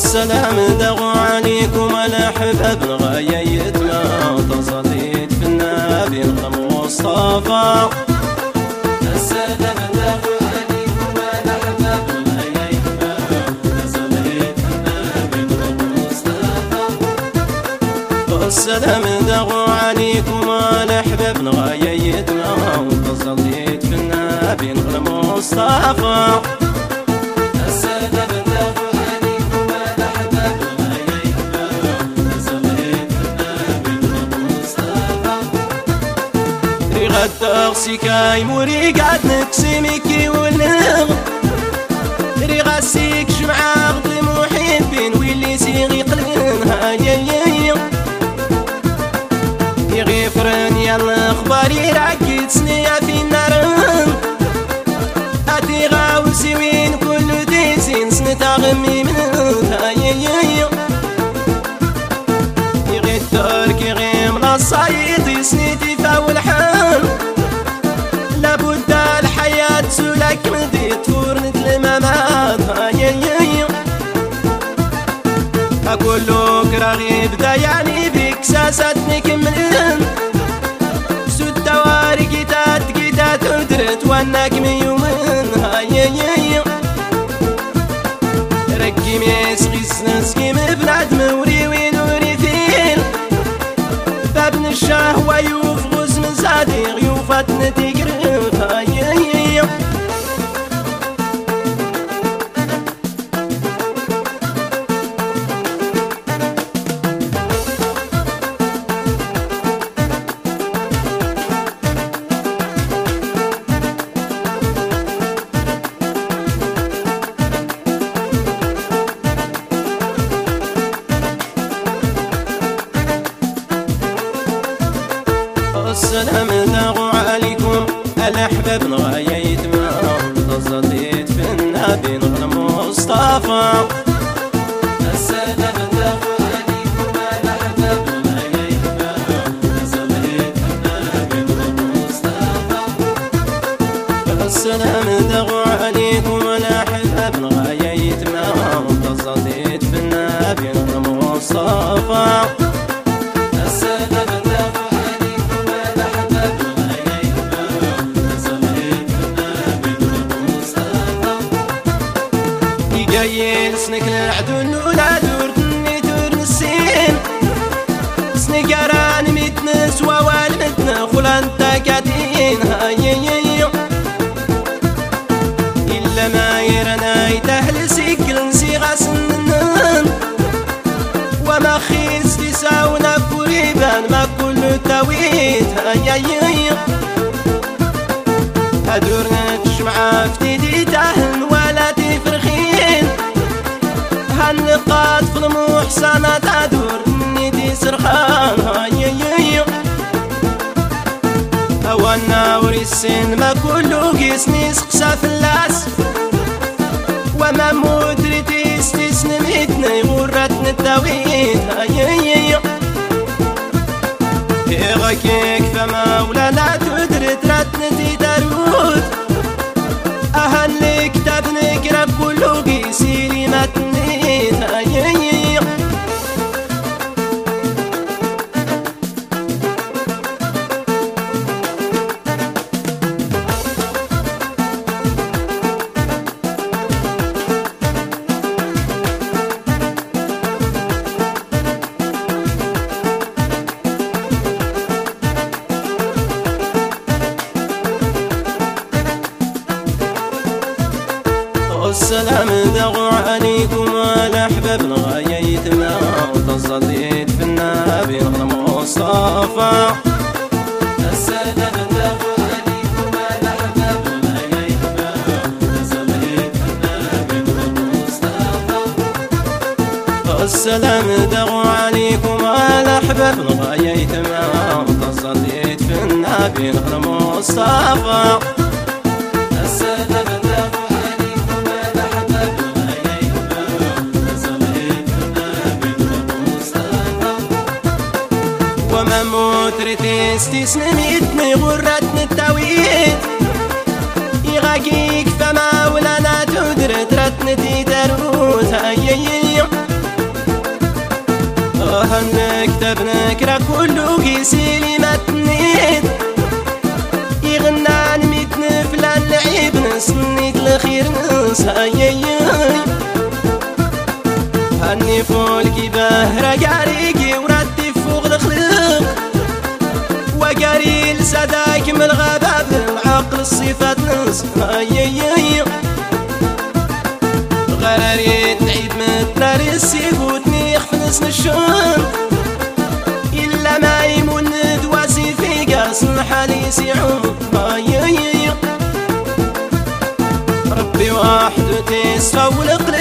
السلام دغوا عليكم الأحباب غايتنا تصليت في النبي المصطفى. السلام دغوا عليكم الأحباب غايتنا تصليت في النبي المصطفى. السلام دغوا عليكم الأحباب غايتنا تصليت في النبي المصطفى. التغسي كاي موري قاعد نقسمك والنغ ريغا سيك جمعة غضي محبين ويلي سيغي قلن هاي يغفرن يا الاخبار يراكد سنية في النار اتي غاوسي وين كل ديزين سنتا غمي من هاي يغي الترك يغي من الصايد سنيتي فاول حال لابد الحياة سولك مديت فورنة الممات أقول لك راغي بدا يعني بك ساساتني كملن سود دواري قيتات ودرت وانك ميومن ركي ميسغي سنسكي مبلاد موري وين وري فين بابن الشهوة يوف غزم زادي غيوفات نتيقر السلام دغوا عليكم الأحباب غايت ما تصليت في النبي المصطفى. السلام دغوا عليكم الأحباب غايت ما تصليت في النبي المصطفى. السلام دغوا عليكم الأحباب غايت ما تصليت في النبي المصطفى. سنك العدل ولا دور دني دور نسين سنك راني متنس ووالمتنا خلا انت قاعدين إلا ما يرنا يتهل سيكل نسيغا سنن وما خيس تساونا قريبا ما كل تاويت هدورنا تشمع فتيدي تهن ولا تفرخين هالنقاط في المحسنات عدور ندي سرخان هوانا وري السن ما كله قيسني سقسا في اللاس وما مدرتي استسنمتني غرتني التوقيت غاكيك فما ولا لا تدرت راتنتي دارود أهلك تبنك رب كله قيسيري ما تنيت السلام دغوا عليكم الأحباب غايت ما تصليت في النبي المصطفى. السلام دغوا عليكم الأحباب غايت ما تصليت في النبي المصطفى. السلام دغوا عليكم الأحباب غايت ما تصليت في النبي المصطفى. وما موترتي استسلمتني غرتني التويت يغاقيك فما ولا لا تدرت رتنتي تروت هنكتب نكرة كله كيسيلي ما تنيت يغنى نميت نفلان لعيب نسنيت الخير نسايي هني فولكي بهرة قاريكي وردي فوق الخلق وقاري لسداك من الغباب العقل الصفات نسايي غراري تعيب متراري السيقوتني يخفنس نشون إلا ما يمون دواسي في قاس حالي سيعون ربي واحد تسفى والقلب